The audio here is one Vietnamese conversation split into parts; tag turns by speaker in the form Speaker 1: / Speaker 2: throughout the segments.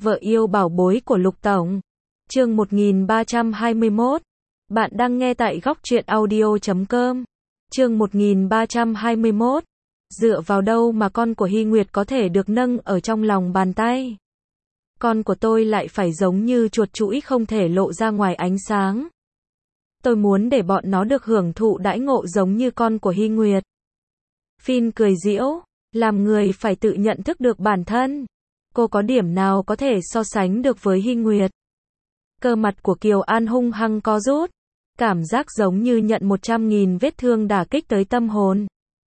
Speaker 1: Vợ yêu bảo bối của Lục Tổng. Chương 1321. Bạn đang nghe tại góc truyện audio.com. Chương 1321. Dựa vào đâu mà con của Hy Nguyệt có thể được nâng ở trong lòng bàn tay? Con của tôi lại phải giống như chuột chũi không thể lộ ra ngoài ánh sáng. Tôi muốn để bọn nó được hưởng thụ đãi ngộ giống như con của Hy Nguyệt. Phin cười giễu, làm người phải tự nhận thức được bản thân. Cô có điểm nào có thể so sánh được với Hy Nguyệt? Cơ mặt của Kiều An hung hăng co rút. Cảm giác giống như nhận 100.000 vết thương đả kích tới tâm hồn.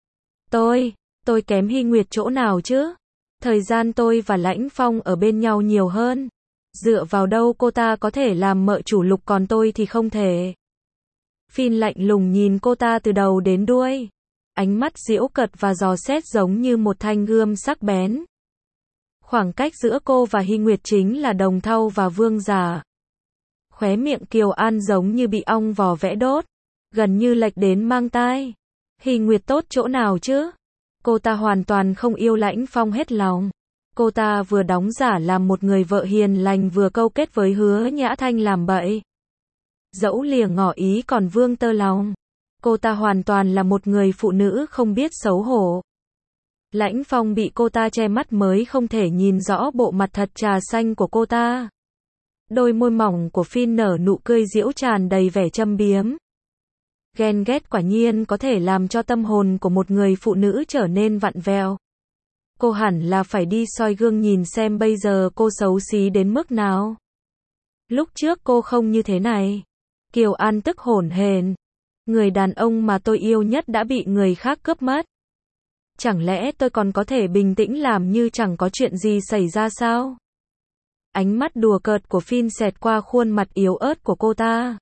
Speaker 1: Tôi kém Hy Nguyệt chỗ nào chứ? Thời gian tôi và Lãnh Phong ở bên nhau nhiều hơn. Dựa vào đâu cô ta có thể làm mợ chủ Lục còn tôi thì không thể. Phin lạnh lùng nhìn cô ta từ đầu đến đuôi. Ánh mắt giễu cợt và dò xét giống như một thanh gươm sắc bén. Khoảng cách giữa cô và Hy Nguyệt chính là Đồng Thau và Vương Giả. Khóe miệng Kiều An giống như bị ong vò vẽ đốt, gần như lệch đến mang tai. Hy Nguyệt tốt chỗ nào chứ? Cô ta hoàn toàn không yêu Lãnh Phong hết lòng. Cô ta vừa đóng giả làm một người vợ hiền lành vừa câu kết với Hứa Nhã Thanh làm bậy. Dẫu lìa ngỏ ý còn vương tơ lòng. Cô ta hoàn toàn là một người phụ nữ không biết xấu hổ. Lãnh Phong bị cô ta che mắt mới không thể nhìn rõ bộ mặt thật trà xanh của cô ta. Đôi môi mỏng của Phin nở nụ cười giễu tràn đầy vẻ châm biếm. Ghen ghét quả nhiên có thể làm cho tâm hồn của một người phụ nữ trở nên vặn vẹo. Cô hẳn là phải đi soi gương nhìn xem bây giờ cô xấu xí đến mức nào. Lúc trước cô không như thế này. Kiều An tức hổn hển. Người đàn ông mà tôi yêu nhất đã bị người khác cướp mất. Chẳng lẽ tôi còn có thể bình tĩnh làm như chẳng có chuyện gì xảy ra sao? Ánh mắt đùa cợt của Phin xẹt qua khuôn mặt yếu ớt của cô ta.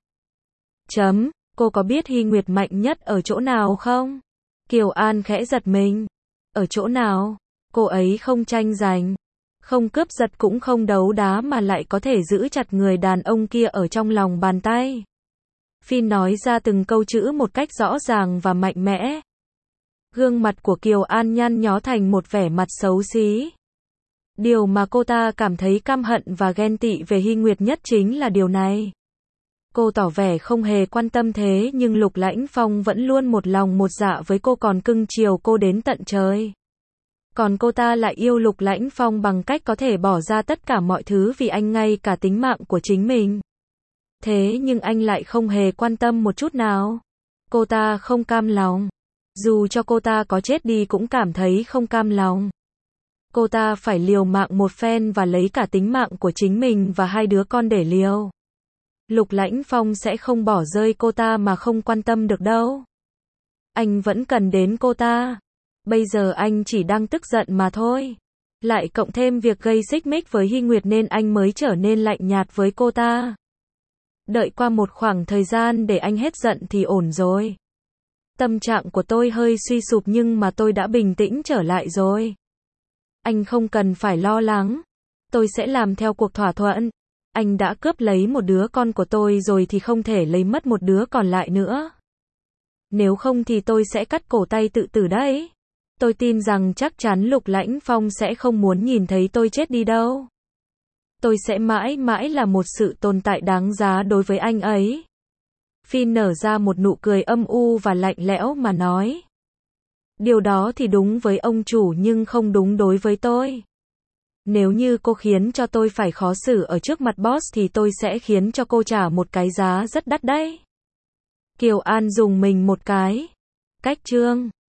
Speaker 1: Cô có biết Hy Nguyệt mạnh nhất ở chỗ nào không? Kiều An khẽ giật mình. Ở chỗ nào? Cô ấy không tranh giành, không cướp giật cũng không đấu đá mà lại có thể giữ chặt người đàn ông kia ở trong lòng bàn tay. Phin nói ra từng câu chữ một cách rõ ràng và mạnh mẽ. Gương mặt của Kiều An nhăn nhó thành một vẻ mặt xấu xí. Điều mà cô ta cảm thấy căm hận và ghen tị về Hy Nguyệt nhất chính là điều này. Cô tỏ vẻ không hề quan tâm thế nhưng Lục Lãnh Phong vẫn luôn một lòng một dạ với cô còn cưng chiều cô đến tận trời. Còn cô ta lại yêu Lục Lãnh Phong bằng cách có thể bỏ ra tất cả mọi thứ vì anh ngay cả tính mạng của chính mình. Thế nhưng anh lại không hề quan tâm một chút nào. Cô ta không cam lòng. Dù cho cô ta có chết đi cũng cảm thấy không cam lòng. Cô ta phải liều mạng một phen và lấy cả tính mạng của chính mình và hai đứa con để liều. Lục Lãnh Phong sẽ không bỏ rơi cô ta mà không quan tâm được đâu. Anh vẫn cần đến cô ta. Bây giờ anh chỉ đang tức giận mà thôi. Lại cộng thêm việc gây xích mích với Hy Nguyệt nên anh mới trở nên lạnh nhạt với cô ta. Đợi qua một khoảng thời gian để anh hết giận thì ổn rồi. Tâm trạng của tôi hơi suy sụp nhưng mà tôi đã bình tĩnh trở lại rồi. Anh không cần phải lo lắng. Tôi sẽ làm theo cuộc thỏa thuận. Anh đã cướp lấy một đứa con của tôi rồi thì không thể lấy mất một đứa còn lại nữa. Nếu không thì tôi sẽ cắt cổ tay tự tử đấy. Tôi tin rằng chắc chắn Lục Lãnh Phong sẽ không muốn nhìn thấy tôi chết đi đâu. Tôi sẽ mãi mãi là một sự tồn tại đáng giá đối với anh ấy. Phin nở ra một nụ cười âm u và lạnh lẽo mà nói. Điều đó thì đúng với ông chủ nhưng không đúng đối với tôi. Nếu như cô khiến cho tôi phải khó xử ở trước mặt boss thì tôi sẽ khiến cho cô trả một cái giá rất đắt đấy. Kiều An dùng mình một cái. Cách chương